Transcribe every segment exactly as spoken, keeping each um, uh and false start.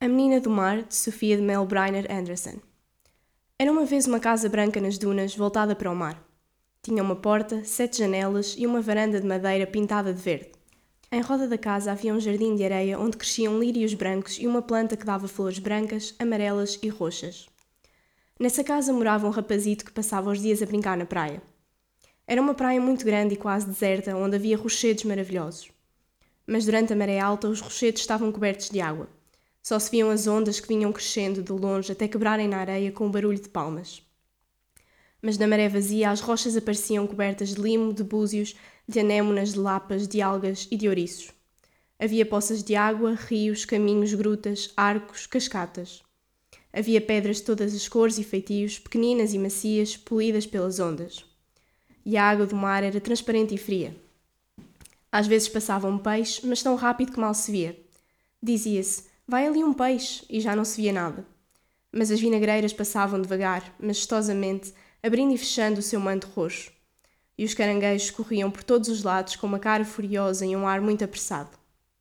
A Menina do Mar, de Sofia de Mel Briner Anderson. Era uma vez uma casa branca nas dunas, voltada para o mar. Tinha uma porta, sete janelas e uma varanda de madeira pintada de verde. Em roda da casa havia um jardim de areia onde cresciam lírios brancos e uma planta que dava flores brancas, amarelas e roxas. Nessa casa morava um rapazito que passava os dias a brincar na praia. Era uma praia muito grande e quase deserta, onde havia rochedos maravilhosos. Mas durante a maré alta os rochedos estavam cobertos de água. Só se viam as ondas que vinham crescendo de longe até quebrarem na areia com um barulho de palmas. Mas na maré vazia as rochas apareciam cobertas de limo, de búzios, de anémonas, de lapas, de algas e de ouriços. Havia poças de água, rios, caminhos, grutas, arcos, cascatas. Havia pedras de todas as cores e feitios, pequeninas e macias, polidas pelas ondas. E a água do mar era transparente e fria. Às vezes passava um peixe, mas tão rápido que mal se via. Dizia-se: vai ali um peixe, e já não se via nada. Mas as vinagreiras passavam devagar, majestosamente, abrindo e fechando o seu manto roxo. E os caranguejos corriam por todos os lados com uma cara furiosa e um ar muito apressado.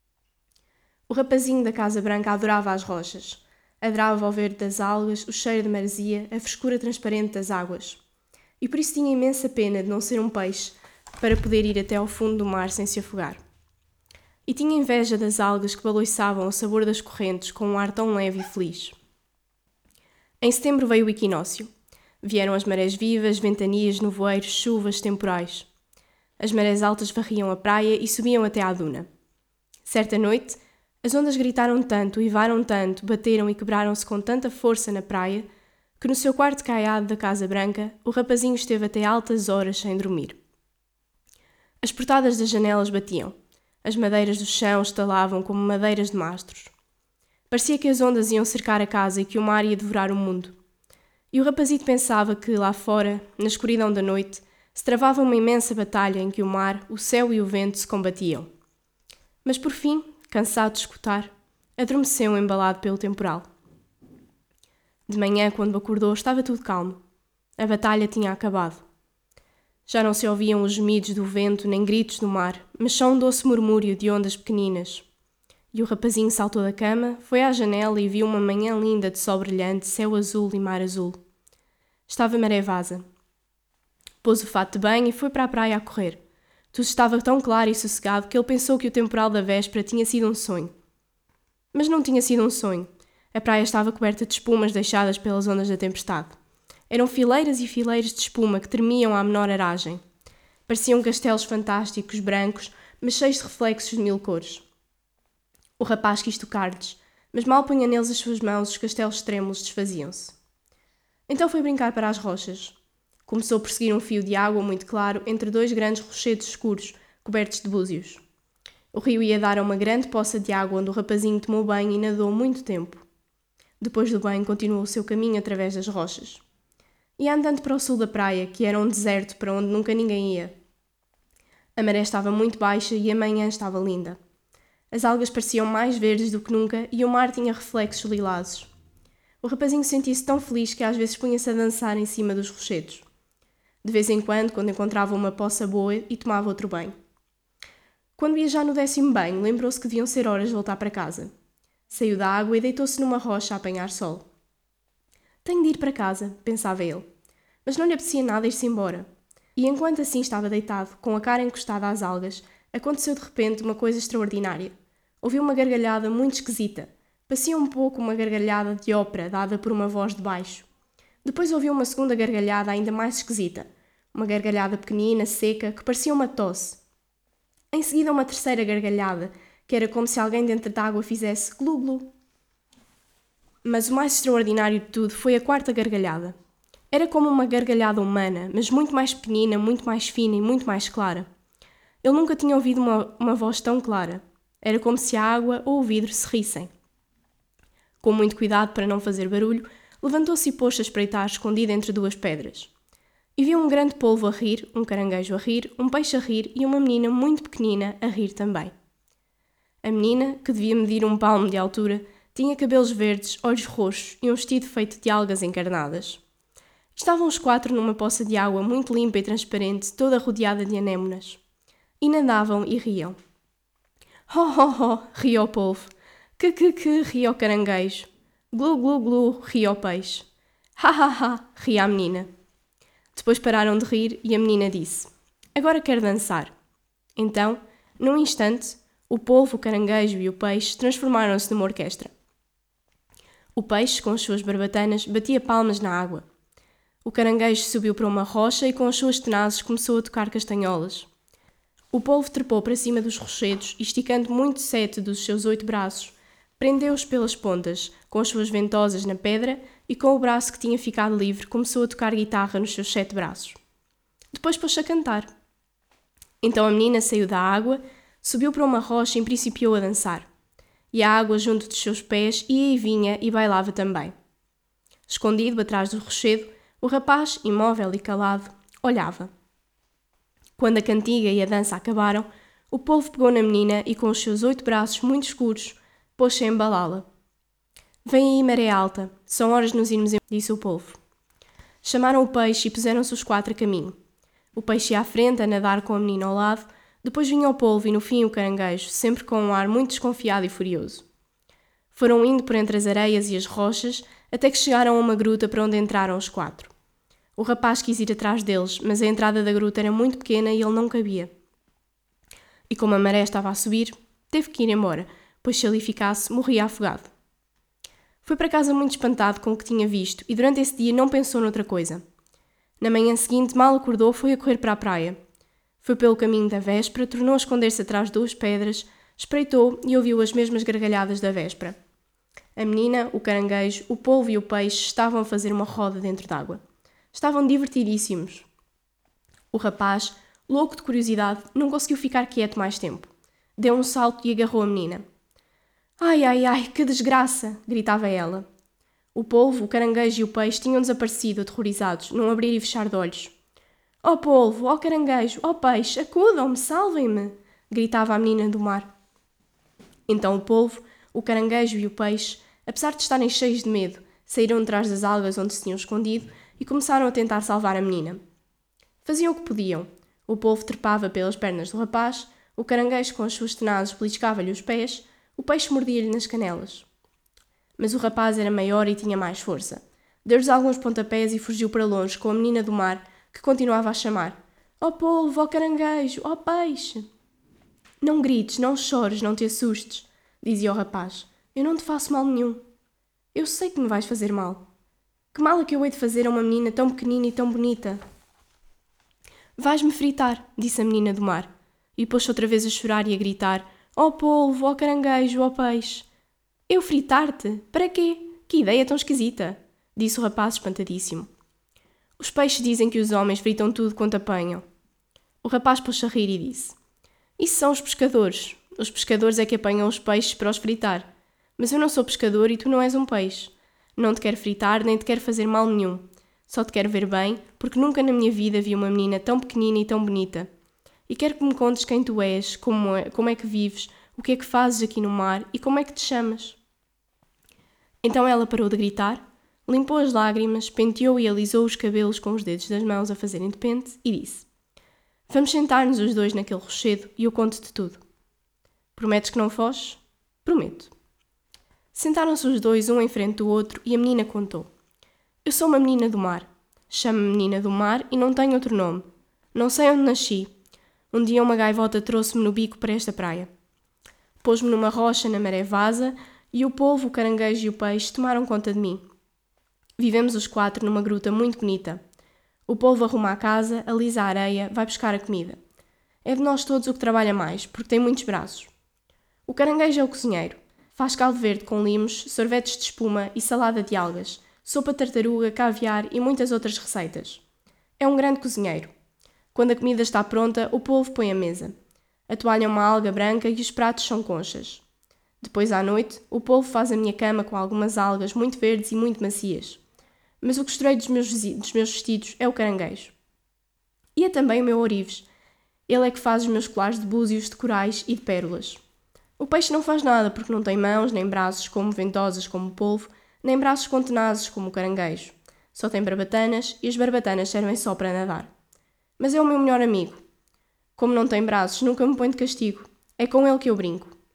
O rapazinho da Casa Branca adorava as rochas. Adorava o verde das algas, o cheiro de maresia, a frescura transparente das águas. E por isso tinha imensa pena de não ser um peixe para poder ir até ao fundo do mar sem se afogar. E tinha inveja das algas que baloiçavam ao sabor das correntes com um ar tão leve e feliz. Em setembro veio o equinócio. Vieram as marés vivas, ventanias, nevoeiros, chuvas, temporais. As marés altas varriam a praia e subiam até à duna. Certa noite, as ondas gritaram tanto, uivaram tanto, bateram e quebraram-se com tanta força na praia, que no seu quarto caiado da Casa Branca, o rapazinho esteve até altas horas sem dormir. As portadas das janelas batiam. As madeiras do chão estalavam como madeiras de mastros. Parecia que as ondas iam cercar a casa e que o mar ia devorar o mundo. E o rapazito pensava que, lá fora, na escuridão da noite, se travava uma imensa batalha em que o mar, o céu e o vento se combatiam. Mas por fim, cansado de escutar, adormeceu embalado pelo temporal. De manhã, quando acordou, estava tudo calmo. A batalha tinha acabado. Já não se ouviam os gemidos do vento nem gritos do mar, mas só um doce murmúrio de ondas pequeninas. E o rapazinho saltou da cama, foi à janela e viu uma manhã linda de sol brilhante, céu azul e mar azul. Estava maré vasa. Pôs o fato de banho e foi para a praia a correr. Tudo estava tão claro e sossegado que ele pensou que o temporal da véspera tinha sido um sonho. Mas não tinha sido um sonho. A praia estava coberta de espumas deixadas pelas ondas da tempestade. Eram fileiras e fileiras de espuma que tremiam à menor aragem. Pareciam castelos fantásticos, brancos, mas cheios de reflexos de mil cores. O rapaz quis tocar-lhes, mas mal punha neles as suas mãos, os castelos trêmulos desfaziam-se. Então foi brincar para as rochas. Começou por seguir um fio de água muito claro entre dois grandes rochedos escuros, cobertos de búzios. O rio ia dar a uma grande poça de água onde o rapazinho tomou banho e nadou muito tempo. Depois do banho continuou o seu caminho através das rochas. Ia andando para o sul da praia, que era um deserto para onde nunca ninguém ia. A maré estava muito baixa e a manhã estava linda. As algas pareciam mais verdes do que nunca e o mar tinha reflexos lilazes. O rapazinho sentia-se tão feliz que às vezes punha-se a dançar em cima dos rochedos. De vez em quando, quando encontrava uma poça boa, e tomava outro banho. Quando ia já no décimo banho, lembrou-se que deviam ser horas de voltar para casa. Saiu da água e deitou-se numa rocha a apanhar sol. Tenho de ir para casa, pensava ele. Mas não lhe apetecia nada ir-se embora. E enquanto assim estava deitado, com a cara encostada às algas, aconteceu de repente uma coisa extraordinária. Ouviu uma gargalhada muito esquisita. Parecia um pouco uma gargalhada de ópera, dada por uma voz de baixo. Depois ouviu uma segunda gargalhada ainda mais esquisita. Uma gargalhada pequenina, seca, que parecia uma tosse. Em seguida uma terceira gargalhada, que era como se alguém dentro da água fizesse glu-glu. Mas o mais extraordinário de tudo foi a quarta gargalhada. Era como uma gargalhada humana, mas muito mais pequenina, muito mais fina e muito mais clara. Ele nunca tinha ouvido uma, uma voz tão clara. Era como se a água ou o vidro se rissem. Com muito cuidado para não fazer barulho, levantou-se e pôs-se a espreitar escondido entre duas pedras. E viu um grande polvo a rir, um caranguejo a rir, um peixe a rir e uma menina muito pequenina a rir também. A menina, que devia medir um palmo de altura, tinha cabelos verdes, olhos roxos e um vestido feito de algas encarnadas. Estavam os quatro numa poça de água muito limpa e transparente, toda rodeada de anémonas. E nadavam e riam. Ho, ho, ho, riu o polvo. Que que que, ria o caranguejo. Glu glu glu, ria o peixe. Ha ha ha, ria a menina. Depois pararam de rir e a menina disse: Agora quero dançar. Então, num instante, o polvo, o caranguejo e o peixe transformaram-se numa orquestra. O peixe, com as suas barbatanas, batia palmas na água. O caranguejo subiu para uma rocha e com as suas tenazes começou a tocar castanholas. O polvo trepou para cima dos rochedos e, esticando muito sete dos seus oito braços, prendeu-os pelas pontas, com as suas ventosas na pedra e com o braço que tinha ficado livre começou a tocar guitarra nos seus sete braços. Depois pôs-se a cantar. Então a menina saiu da água, subiu para uma rocha e principiou a dançar. E a água junto dos seus pés ia e vinha e bailava também. Escondido atrás do rochedo, o rapaz, imóvel e calado, olhava. Quando a cantiga e a dança acabaram, o polvo pegou na menina e com os seus oito braços muito escuros, pôs-se a embalá-la. Vem aí, maré alta, são horas de nos irmos, disse o polvo. Chamaram o peixe e puseram-se os quatro a caminho. O peixe ia à frente a nadar com a menina ao lado, depois vinha o polvo e no fim o caranguejo, sempre com um ar muito desconfiado e furioso. Foram indo por entre as areias e as rochas, até que chegaram a uma gruta para onde entraram os quatro. O rapaz quis ir atrás deles, mas a entrada da gruta era muito pequena e ele não cabia. E como a maré estava a subir, teve que ir embora, pois se ali ficasse, morria afogado. Foi para casa muito espantado com o que tinha visto e durante esse dia não pensou noutra coisa. Na manhã seguinte, mal acordou, foi a correr para a praia. Foi pelo caminho da véspera, tornou a esconder-se atrás de duas pedras, espreitou e ouviu as mesmas gargalhadas da véspera. A menina, o caranguejo, o polvo e o peixe estavam a fazer uma roda dentro d'água. Estavam divertidíssimos. O rapaz, louco de curiosidade, não conseguiu ficar quieto mais tempo. Deu um salto e agarrou a menina. Ai, ai, ai, que desgraça! Gritava ela. O polvo, o caranguejo e o peixe tinham desaparecido, aterrorizados, num abrir e fechar de olhos. Ó polvo, ó caranguejo, ó peixe, acudam-me, salvem-me! Gritava a menina do mar. Então o polvo, o caranguejo e o peixe, apesar de estarem cheios de medo, saíram de trás das algas onde se tinham escondido e começaram a tentar salvar a menina. Faziam o que podiam. O polvo trepava pelas pernas do rapaz, o caranguejo com as suas tenazes beliscava-lhe os pés, o peixe mordia-lhe nas canelas. Mas o rapaz era maior e tinha mais força. Deu-lhes alguns pontapés e fugiu para longe com a menina do mar, que continuava a chamar. Ó polvo, ó caranguejo, ó peixe! Não grites, não chores, não te assustes, dizia o rapaz. Eu não te faço mal nenhum. Eu sei que me vais fazer mal. Que mal é que eu hei de fazer a uma menina tão pequenina e tão bonita? Vais-me fritar, disse a menina do mar, e pôs-se outra vez a chorar e a gritar. Ó polvo, ó caranguejo, ó peixe! Eu fritar-te? Para quê? Que ideia tão esquisita! Disse o rapaz espantadíssimo. Os peixes dizem que os homens fritam tudo quanto apanham. O rapaz pôs-se a rir e disse. Isso são os pescadores. Os pescadores é que apanham os peixes para os fritar. Mas eu não sou pescador e tu não és um peixe. Não te quero fritar nem te quero fazer mal nenhum. Só te quero ver bem, porque nunca na minha vida vi uma menina tão pequenina e tão bonita. E quero que me contes quem tu és, como é, como é que vives, o que é que fazes aqui no mar e como é que te chamas. Então ela parou de gritar, limpou as lágrimas, penteou e alisou os cabelos com os dedos das mãos a fazerem de pente e disse: Vamos sentar-nos os dois naquele rochedo e eu conto-te tudo. Prometes que não foges? Prometo. Sentaram-se os dois um em frente do outro e a menina contou. Eu sou uma menina do mar. Chamo-me menina do mar e não tenho outro nome. Não sei onde nasci. Um dia uma gaivota trouxe-me no bico para esta praia. Pôs-me numa rocha na maré vaza e o polvo, o caranguejo e o peixe tomaram conta de mim. Vivemos os quatro numa gruta muito bonita. O polvo arruma a casa, alisa a areia, vai buscar a comida. É de nós todos o que trabalha mais, porque tem muitos braços. O caranguejo é o cozinheiro. Faz caldo verde com limos, sorvetes de espuma e salada de algas, sopa de tartaruga, caviar e muitas outras receitas. É um grande cozinheiro. Quando a comida está pronta, o polvo põe a mesa. A toalha é uma alga branca e os pratos são conchas. Depois, à noite, o polvo faz a minha cama com algumas algas muito verdes e muito macias. Mas o costureiro dos meus, dos meus vestidos é o caranguejo. E é também o meu ourives. Ele é que faz os meus colares de búzios, de corais e de pérolas. O peixe não faz nada porque não tem mãos, nem braços como ventosas como o polvo, nem braços com tenazes como o caranguejo. Só tem barbatanas e as barbatanas servem só para nadar. Mas é o meu melhor amigo. Como não tem braços, nunca me põe de castigo. É com ele que eu brinco.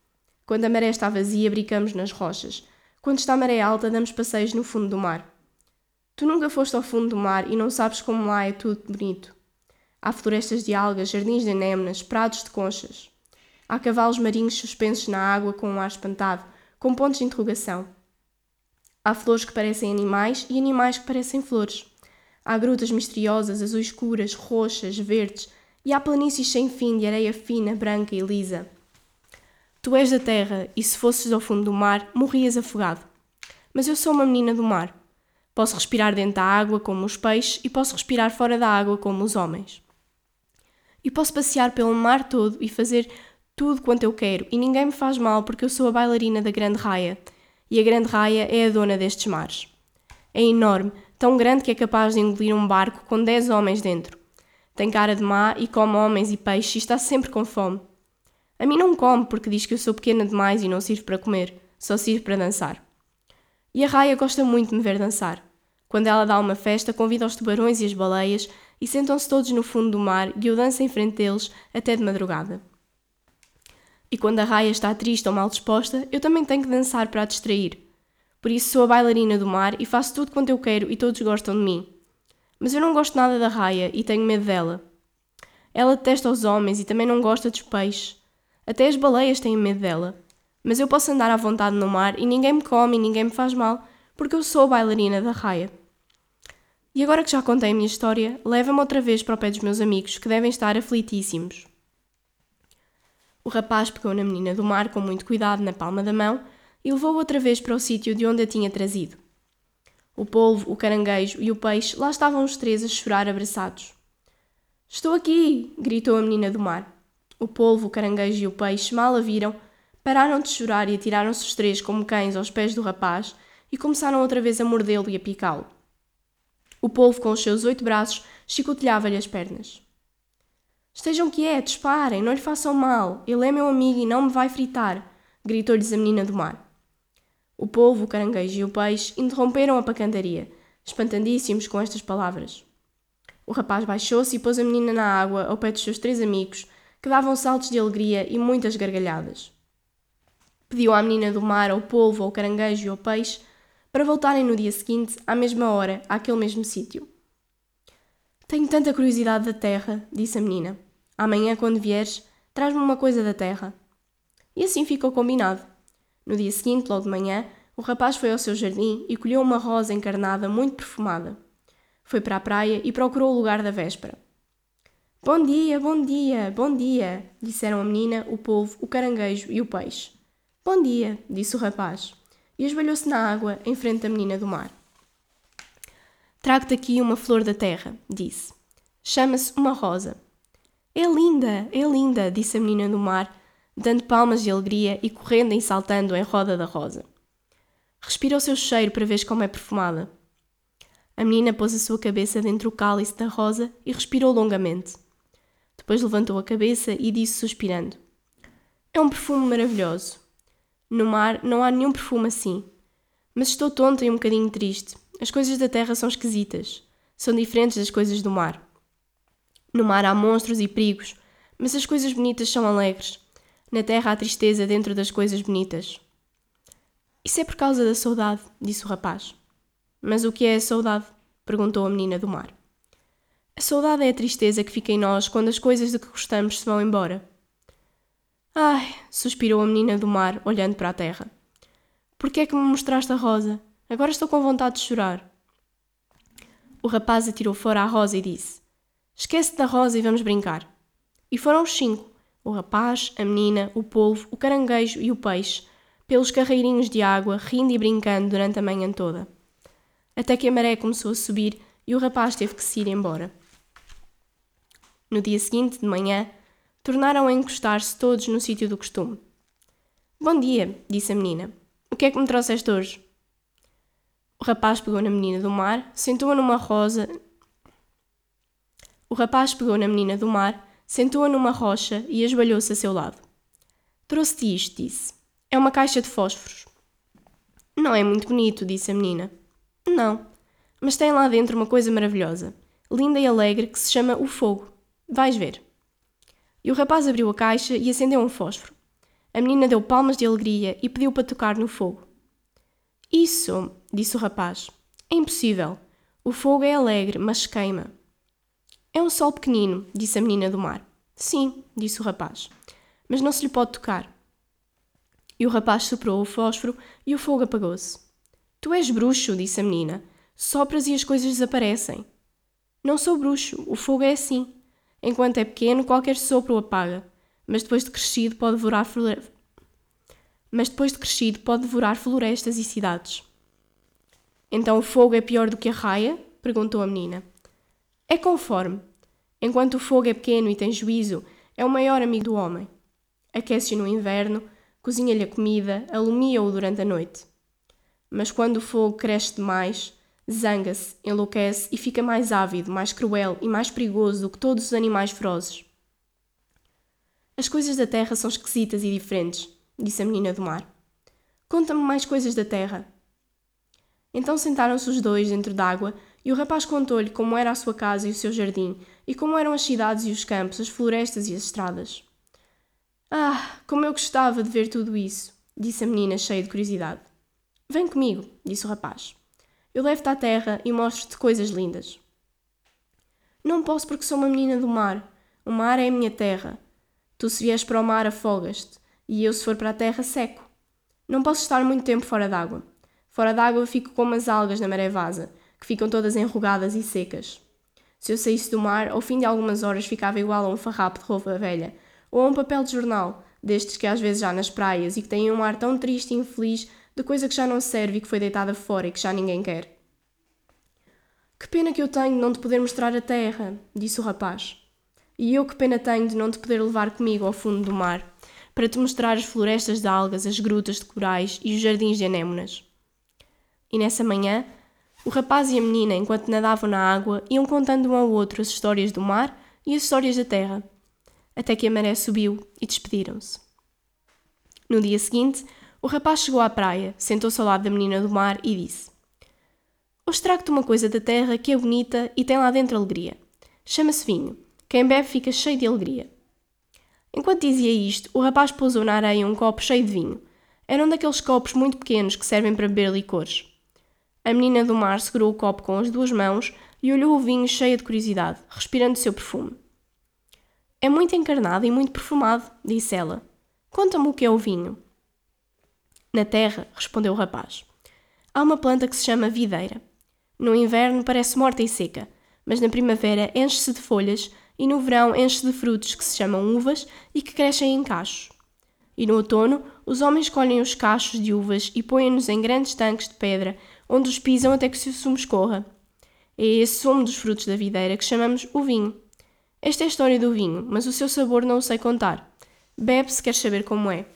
Quando a maré está vazia, brincamos nas rochas. Quando está a maré alta, damos passeios no fundo do mar. Tu nunca foste ao fundo do mar e não sabes como lá é tudo bonito. Há florestas de algas, jardins de anémonas, prados de conchas. Há cavalos marinhos suspensos na água com um ar espantado, com pontos de interrogação. Há flores que parecem animais e animais que parecem flores. Há grutas misteriosas, azuis escuras, roxas, verdes, e há planícies sem fim de areia fina, branca e lisa. Tu és da terra, e se fosses ao fundo do mar, morrias afogado. Mas eu sou uma menina do mar. Posso respirar dentro da água como os peixes e posso respirar fora da água como os homens. E posso passear pelo mar todo e fazer tudo quanto eu quero, e ninguém me faz mal porque eu sou a bailarina da Grande Raia, e a Grande Raia é a dona destes mares. É enorme, tão grande que é capaz de engolir um barco com dez homens dentro. Tem cara de má e come homens e peixes e está sempre com fome. A mim não come porque diz que eu sou pequena demais e não sirvo para comer, só sirvo para dançar. E a Raia gosta muito de me ver dançar. Quando ela dá uma festa, convida os tubarões e as baleias e sentam-se todos no fundo do mar e eu danço em frente deles até de madrugada. E quando a Raia está triste ou mal disposta, eu também tenho que dançar para a distrair. Por isso sou a bailarina do mar e faço tudo quanto eu quero e todos gostam de mim. Mas eu não gosto nada da Raia e tenho medo dela. Ela detesta os homens e também não gosta dos peixes. Até as baleias têm medo dela. Mas eu posso andar à vontade no mar e ninguém me come e ninguém me faz mal, porque eu sou a bailarina da Raia. E agora que já contei a minha história, leva-me outra vez para o pé dos meus amigos, que devem estar aflitíssimos. O rapaz pegou na menina do mar com muito cuidado na palma da mão e levou-a outra vez para o sítio de onde a tinha trazido. O polvo, o caranguejo e o peixe lá estavam os três a chorar abraçados. «Estou aqui!» gritou a menina do mar. O polvo, o caranguejo e o peixe mal a viram, pararam de chorar e atiraram-se os três como cães aos pés do rapaz e começaram outra vez a mordê-lo e a picá-lo. O polvo, com os seus oito braços, chicoteava-lhe as pernas. «Estejam quietos, parem, não lhe façam mal, ele é meu amigo e não me vai fritar», gritou-lhes a menina do mar. O polvo, o caranguejo e o peixe interromperam a pacantaria, espantadíssimos com estas palavras. O rapaz baixou-se e pôs a menina na água ao pé dos seus três amigos, que davam saltos de alegria e muitas gargalhadas. Pediu à menina do mar, ao polvo, ao caranguejo e ao peixe para voltarem no dia seguinte, à mesma hora, àquele mesmo sítio. «Tenho tanta curiosidade da terra», disse a menina. «Amanhã, quando vieres, traz-me uma coisa da terra». E assim ficou combinado. No dia seguinte, logo de manhã, o rapaz foi ao seu jardim e colheu uma rosa encarnada muito perfumada. Foi para a praia e procurou o lugar da véspera. «Bom dia, bom dia, bom dia», disseram a menina, o polvo, o caranguejo e o peixe. «Bom dia», disse o rapaz, e esbalhou-se na água em frente da menina do mar. «Trago-te aqui uma flor da terra», disse. «Chama-se uma rosa». «É linda, é linda», disse a menina do mar, dando palmas de alegria e correndo e saltando em roda da rosa. «Respira o seu cheiro para ver como é perfumada». A menina pôs a sua cabeça dentro do cálice da rosa e respirou longamente. Depois levantou a cabeça e disse suspirando: «É um perfume maravilhoso. No mar não há nenhum perfume assim. Mas estou tonta e um bocadinho triste. As coisas da terra são esquisitas. São diferentes das coisas do mar. No mar há monstros e perigos, mas as coisas bonitas são alegres. Na terra há tristeza dentro das coisas bonitas». «Isso é por causa da saudade», disse o rapaz. «Mas o que é a saudade?», perguntou a menina do mar. «A saudade é a tristeza que fica em nós quando as coisas de que gostamos se vão embora». «Ai», suspirou a menina do mar, olhando para a terra. «Por que é que me mostraste a rosa? Agora estou com vontade de chorar». O rapaz atirou fora a rosa e disse: «Esquece-te da rosa e vamos brincar». E foram os cinco, o rapaz, a menina, o polvo, o caranguejo e o peixe, pelos carreirinhos de água, rindo e brincando durante a manhã toda. Até que a maré começou a subir e o rapaz teve que se ir embora. No dia seguinte, de manhã, tornaram a encostar-se todos no sítio do costume. «Bom dia», disse a menina. «O que é que me trouxeste hoje?» O rapaz pegou na menina do mar, sentou-a numa rosa... O rapaz pegou na menina do mar, sentou-a numa rocha e esbalhou-se a seu lado. «Trouxe-te isto», disse. «É uma caixa de fósforos». «Não é muito bonito», disse a menina. «Não, mas tem lá dentro uma coisa maravilhosa, linda e alegre, que se chama o fogo. Vais ver». E o rapaz abriu a caixa e acendeu um fósforo. A menina deu palmas de alegria e pediu para tocar no fogo. Isso, disse o rapaz, é impossível. O fogo é alegre, mas queima. É um sol pequenino, disse a menina do mar. Sim, disse o rapaz, mas não se lhe pode tocar. E o rapaz soprou o fósforo e o fogo apagou-se. Tu és bruxo, disse a menina. Sopras e as coisas desaparecem. Não sou bruxo, o fogo é assim. Enquanto é pequeno, qualquer sopro o apaga, mas depois de crescido pode devorar flore... mas depois de crescido pode devorar florestas e cidades. Então o fogo é pior do que a raia? Perguntou a menina. É conforme. Enquanto o fogo é pequeno e tem juízo, é o maior amigo do homem. Aquece-o no inverno, cozinha-lhe a comida, alumia-o durante a noite. Mas quando o fogo cresce demais, zanga-se, enlouquece e fica mais ávido, mais cruel e mais perigoso do que todos os animais ferozes. As coisas da terra são esquisitas e diferentes, disse a menina do mar. Conta-me mais coisas da terra. Então sentaram-se os dois dentro d'água e o rapaz contou-lhe como era a sua casa e o seu jardim, e como eram as cidades e os campos, as florestas e as estradas. Ah, como eu gostava de ver tudo isso, disse a menina cheia de curiosidade. Vem comigo, disse o rapaz. Eu levo-te à terra e mostro-te coisas lindas. Não posso porque sou uma menina do mar. O mar é a minha terra. Tu se vieres para o mar afogas-te, e eu se for para a terra seco. Não posso estar muito tempo fora d'água. Fora d'água fico como as algas na maré vaza, que ficam todas enrugadas e secas. Se eu saísse do mar, ao fim de algumas horas ficava igual a um farrapo de roupa velha, ou a um papel de jornal, destes que às vezes há nas praias e que têm um ar tão triste e infeliz de coisa que já não serve e que foi deitada fora e que já ninguém quer. Que pena que eu tenho de não te poder mostrar a terra, disse o rapaz. E eu que pena tenho de não te poder levar comigo ao fundo do mar, para te mostrar as florestas de algas, as grutas de corais e os jardins de anémonas. E nessa manhã, o rapaz e a menina, enquanto nadavam na água, iam contando um ao outro as histórias do mar e as histórias da terra, até que a maré subiu e despediram-se. No dia seguinte, o rapaz chegou à praia, sentou-se ao lado da menina do mar e disse: Hoje trago-te uma coisa da terra que é bonita e tem lá dentro alegria. Chama-se vinho. Quem bebe fica cheio de alegria. Enquanto dizia isto, o rapaz pousou na areia um copo cheio de vinho. Era um daqueles copos muito pequenos que servem para beber licores. A menina do mar segurou o copo com as duas mãos e olhou o vinho cheia de curiosidade, respirando o seu perfume. É muito encarnado e muito perfumado, disse ela. Conta-me o que é o vinho. Na terra, respondeu o rapaz, há uma planta que se chama videira. No inverno parece morta e seca, mas na primavera enche-se de folhas e no verão enche-se de frutos que se chamam uvas e que crescem em cachos. E no outono, os homens colhem os cachos de uvas e põem-nos em grandes tanques de pedra, onde os pisam até que o sumo escorra. É esse sumo dos frutos da videira que chamamos o vinho. Esta é a história do vinho, mas o seu sabor não o sei contar. Bebe se queres saber como é.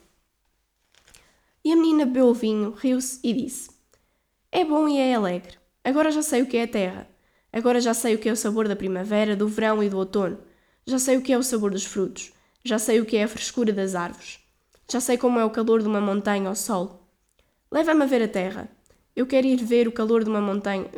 E a menina bebeu o vinho, riu-se e disse: É bom e é alegre. Agora já sei o que é a terra. Agora já sei o que é o sabor da primavera, do verão e do outono. Já sei o que é o sabor dos frutos. Já sei o que é a frescura das árvores. Já sei como é o calor de uma montanha ao sol. Leva-me a ver a terra. Eu quero ir ver o calor de uma montanha.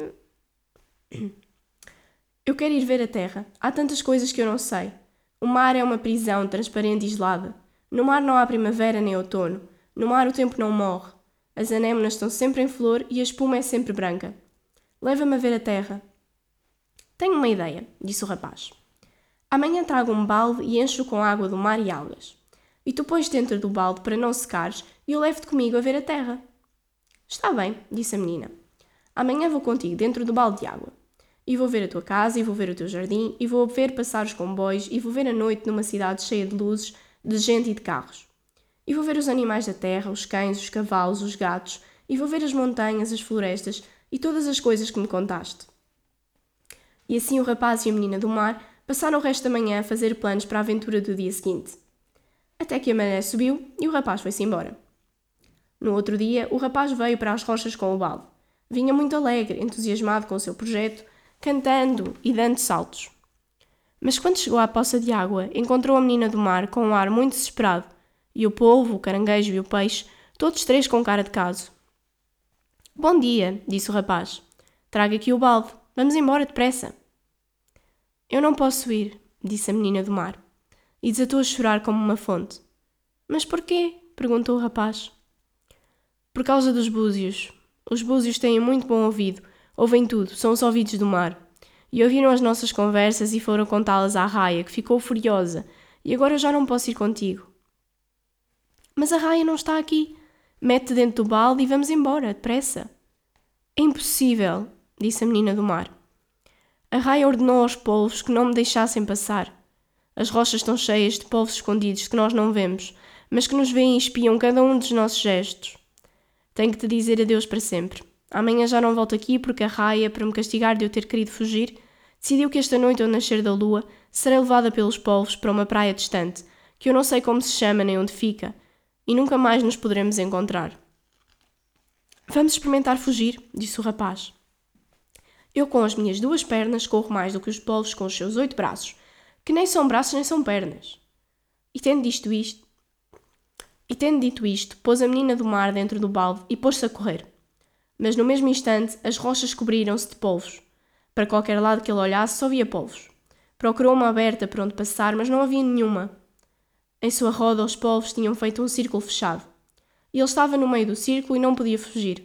Eu quero ir ver a terra. Há tantas coisas que eu não sei. O mar é uma prisão transparente e gelada. No mar não há primavera nem outono. No mar o tempo não morre. As anémonas estão sempre em flor e a espuma é sempre branca. Leva-me a ver a terra. Tenho uma ideia, disse o rapaz. Amanhã trago um balde e encho-o com água do mar e algas. E tu pões dentro do balde para não secares e eu levo-te comigo a ver a terra. Está bem, disse a menina. Amanhã vou contigo dentro do balde de água. E vou ver a tua casa, e vou ver o teu jardim, e vou ver passar os comboios, e vou ver a noite numa cidade cheia de luzes, de gente e de carros. E vou ver os animais da terra, os cães, os cavalos, os gatos, e vou ver as montanhas, as florestas e todas as coisas que me contaste. E assim o rapaz e a menina do mar passaram o resto da manhã a fazer planos para a aventura do dia seguinte. Até que a maré subiu e o rapaz foi-se embora. No outro dia, o rapaz veio para as rochas com o balde. Vinha muito alegre, entusiasmado com o seu projeto, cantando e dando saltos. Mas quando chegou à poça de água, encontrou a menina do mar com um ar muito desesperado, e o polvo, o caranguejo e o peixe, todos três com cara de caso. Bom dia, disse o rapaz. Traga aqui o balde. Vamos embora depressa. Eu não posso ir, disse a menina do mar, e desatou a chorar como uma fonte. Mas porquê? Perguntou o rapaz. Por causa dos búzios. Os búzios têm muito bom ouvido. Ouvem tudo, são os ouvidos do mar. E ouviram as nossas conversas e foram contá-las à raia, que ficou furiosa. E agora eu já não posso ir contigo. Mas a raia não está aqui. Mete-te dentro do balde e vamos embora, depressa. É impossível, disse a menina do mar. A raia ordenou aos polvos que não me deixassem passar. As rochas estão cheias de polvos escondidos que nós não vemos, mas que nos veem e espiam cada um dos nossos gestos. Tenho que te dizer adeus para sempre. Amanhã já não volto aqui porque a raia, para me castigar de eu ter querido fugir, decidiu que esta noite ao nascer da lua serei levada pelos polvos para uma praia distante, que eu não sei como se chama nem onde fica, e nunca mais nos poderemos encontrar. Vamos experimentar fugir, disse o rapaz. Eu com as minhas duas pernas corro mais do que os polvos com os seus oito braços, que nem são braços nem são pernas. E tendo dito isto, e tendo dito isto, pôs a menina do mar dentro do balde e pôs-se a correr. Mas no mesmo instante as rochas cobriram-se de polvos. Para qualquer lado que ele olhasse só via polvos. Procurou uma aberta por onde passar, mas não havia nenhuma. Em sua roda os polvos tinham feito um círculo fechado. E ele estava no meio do círculo e não podia fugir.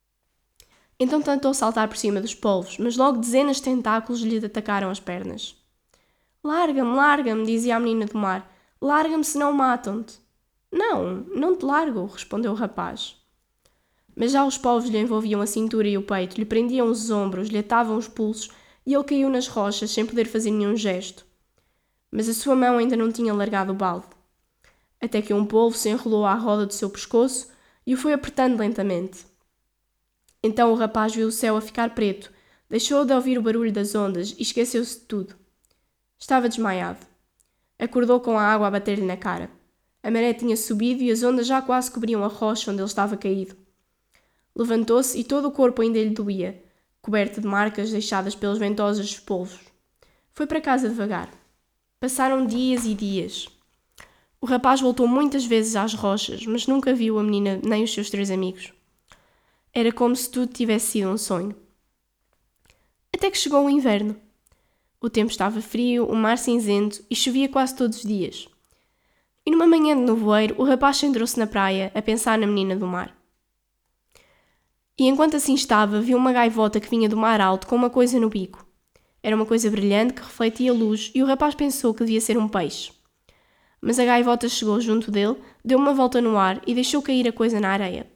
Então tentou saltar por cima dos polvos, mas logo dezenas de tentáculos lhe atacaram as pernas. Larga-me, larga-me, dizia a menina do mar. Larga-me, senão matam-te. Não, não te largo, respondeu o rapaz. Mas já os polvos lhe envolviam a cintura e o peito, lhe prendiam os ombros, lhe atavam os pulsos e ele caiu nas rochas sem poder fazer nenhum gesto. Mas a sua mão ainda não tinha largado o balde. Até que um polvo se enrolou à roda do seu pescoço e o foi apertando lentamente. Então o rapaz viu o céu a ficar preto, deixou de ouvir o barulho das ondas e esqueceu-se de tudo. Estava desmaiado. Acordou com a água a bater-lhe na cara. A maré tinha subido e as ondas já quase cobriam a rocha onde ele estava caído. Levantou-se e todo o corpo ainda lhe doía, coberto de marcas deixadas pelos ventosos polvos. Foi para casa devagar. Passaram dias e dias. O rapaz voltou muitas vezes às rochas, mas nunca viu a menina nem os seus três amigos. Era como se tudo tivesse sido um sonho. Até que chegou o inverno. O tempo estava frio, o mar cinzento e chovia quase todos os dias. E numa manhã de nevoeiro, o rapaz centrou-se na praia a pensar na menina do mar. E enquanto assim estava, viu uma gaivota que vinha do mar alto com uma coisa no bico. Era uma coisa brilhante que refletia luz e o rapaz pensou que devia ser um peixe. Mas a gaivota chegou junto dele, deu uma volta no ar e deixou cair a coisa na areia.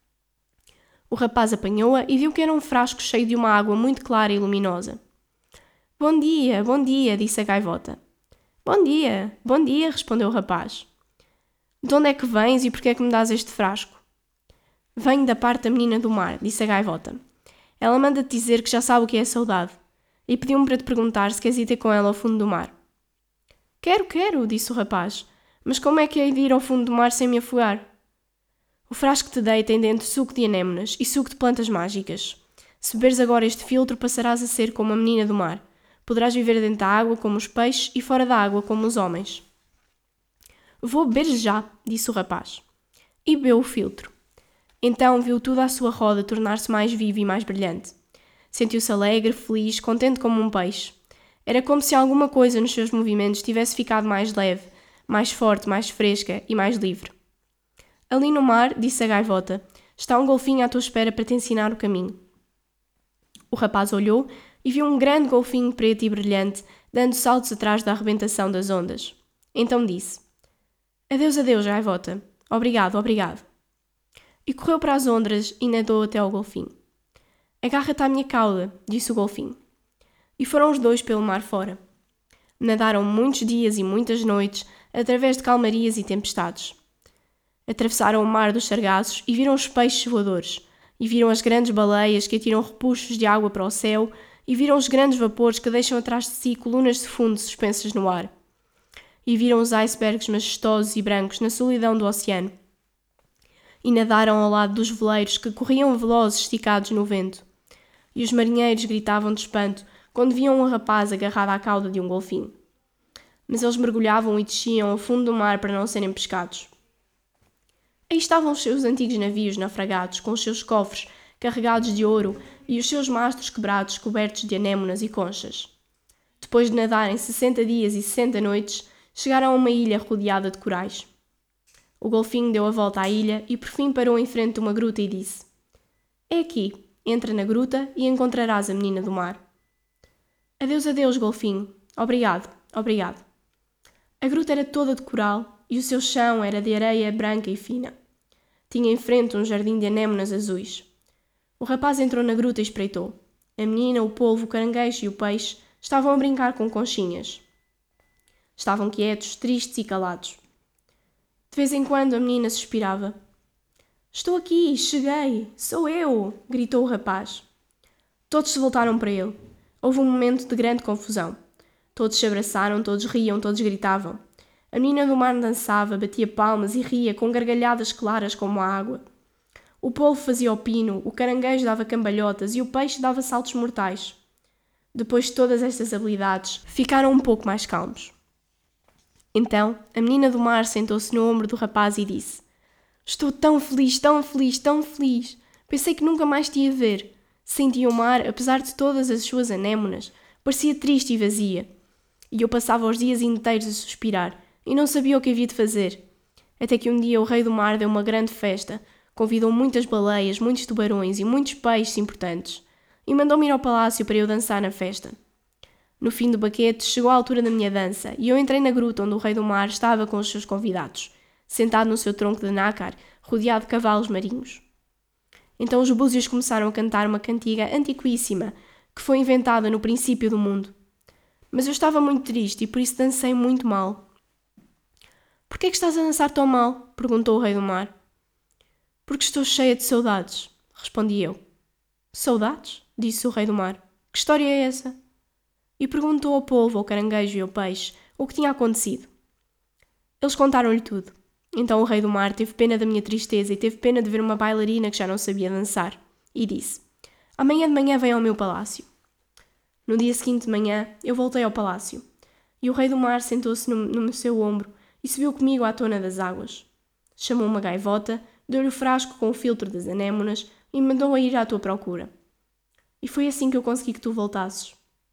O rapaz apanhou-a e viu que era um frasco cheio de uma água muito clara e luminosa. Bom dia, bom dia, disse a gaivota. Bom dia, bom dia, respondeu o rapaz. De onde é que vens e por que é que me dás este frasco? Venho da parte da menina do mar, disse a gaivota. Ela manda-te dizer que já sabe o que é saudade e pediu-me para te perguntar se queres ir ter com ela ao fundo do mar. Quero, quero, disse o rapaz, mas como é que hei de ir ao fundo do mar sem me afogar? O frasco que te dei tem dentro suco de anémonas e suco de plantas mágicas. Se beberes agora este filtro, passarás a ser como a menina do mar. Poderás viver dentro da água como os peixes e fora da água como os homens. Vou beber já, disse o rapaz. E bebeu o filtro. Então viu tudo à sua roda tornar-se mais vivo e mais brilhante. Sentiu-se alegre, feliz, contente como um peixe. Era como se alguma coisa nos seus movimentos tivesse ficado mais leve, mais forte, mais fresca e mais livre. Ali no mar, disse a gaivota, está um golfinho à tua espera para te ensinar o caminho. O rapaz olhou e viu um grande golfinho preto e brilhante dando saltos atrás da arrebentação das ondas. Então disse, adeus, adeus, gaivota. Obrigado, obrigado. E correu para as ondas e nadou até ao golfinho. Agarra-te à minha cauda, disse o golfinho. E foram os dois pelo mar fora. Nadaram muitos dias e muitas noites através de calmarias e tempestades. Atravessaram o mar dos sargassos e viram os peixes voadores, e viram as grandes baleias que atiram repuxos de água para o céu, e viram os grandes vapores que deixam atrás de si colunas de fundo suspensas no ar. E viram os icebergs majestosos e brancos na solidão do oceano. E nadaram ao lado dos veleiros que corriam velozes esticados no vento. E os marinheiros gritavam de espanto quando viam um rapaz agarrado à cauda de um golfinho. Mas eles mergulhavam e desciam ao fundo do mar para não serem pescados. Aí estavam os seus antigos navios naufragados, com os seus cofres carregados de ouro e os seus mastros quebrados cobertos de anémonas e conchas. Depois de nadarem sessenta dias e sessenta noites, chegaram a uma ilha rodeada de corais. O golfinho deu a volta à ilha e por fim parou em frente de uma gruta e disse: É aqui, entra na gruta e encontrarás a menina do mar. Adeus, adeus, golfinho. Obrigado, obrigado. A gruta era toda de coral e o seu chão era de areia branca e fina. Tinha em frente um jardim de anémonas azuis. O rapaz entrou na gruta e espreitou. A menina, o polvo, o caranguejo e o peixe estavam a brincar com conchinhas. Estavam quietos, tristes e calados. De vez em quando a menina suspirava. Estou aqui, cheguei, sou eu, gritou o rapaz. Todos se voltaram para ele. Houve um momento de grande confusão. Todos se abraçaram, todos riam, todos gritavam. A menina do mar dançava, batia palmas e ria com gargalhadas claras como a água. O polvo fazia o pino, o caranguejo dava cambalhotas e o peixe dava saltos mortais. Depois de todas estas habilidades, ficaram um pouco mais calmos. Então, a menina do mar sentou-se no ombro do rapaz e disse: Estou tão feliz, tão feliz, tão feliz. Pensei que nunca mais te ia ver. Sentia o mar, apesar de todas as suas anémonas, parecia triste e vazia. E eu passava os dias inteiros a suspirar e não sabia o que havia de fazer. Até que um dia o rei do mar deu uma grande festa, convidou muitas baleias, muitos tubarões e muitos peixes importantes e mandou-me ir ao palácio para eu dançar na festa. No fim do banquete chegou a altura da minha dança e eu entrei na gruta onde o rei do mar estava com os seus convidados, sentado no seu tronco de nácar, rodeado de cavalos marinhos. Então os búzios começaram a cantar uma cantiga antiquíssima que foi inventada no princípio do mundo. Mas eu estava muito triste e por isso dancei muito mal. — Por que é que estás a dançar tão mal? — perguntou o rei do mar. — Porque estou cheia de saudades — respondi eu. — Saudades? — disse o rei do mar. — Que história é essa? E perguntou ao polvo, ao caranguejo e ao peixe o que tinha acontecido. Eles contaram-lhe tudo. Então o rei do mar teve pena da minha tristeza e teve pena de ver uma bailarina que já não sabia dançar. E disse: Amanhã de manhã vem ao meu palácio. No dia seguinte de manhã, eu voltei ao palácio. E o rei do mar sentou-se no, no seu ombro e subiu comigo à tona das águas. Chamou uma gaivota, deu-lhe o frasco com o filtro das anémonas e mandou-a ir à tua procura. E foi assim que eu consegui que tu voltasses.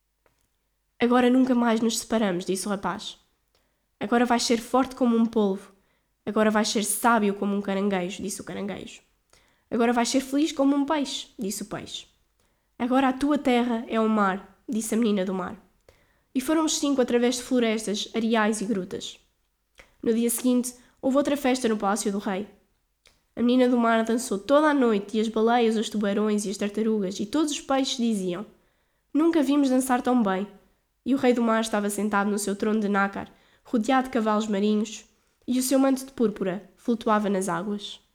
Agora nunca mais nos separamos, disse o rapaz. Agora vais ser forte como um polvo. Agora vais ser sábio como um caranguejo, disse o caranguejo. Agora vais ser feliz como um peixe, disse o peixe. Agora a tua terra é o mar, disse a menina do mar. E foram os cinco através de florestas, areais e grutas. No dia seguinte, houve outra festa no palácio do rei. A menina do mar dançou toda a noite e as baleias, os tubarões e as tartarugas e todos os peixes diziam: Nunca vimos dançar tão bem. E o rei do mar estava sentado no seu trono de nácar, rodeado de cavalos marinhos, e o seu manto de púrpura flutuava nas águas.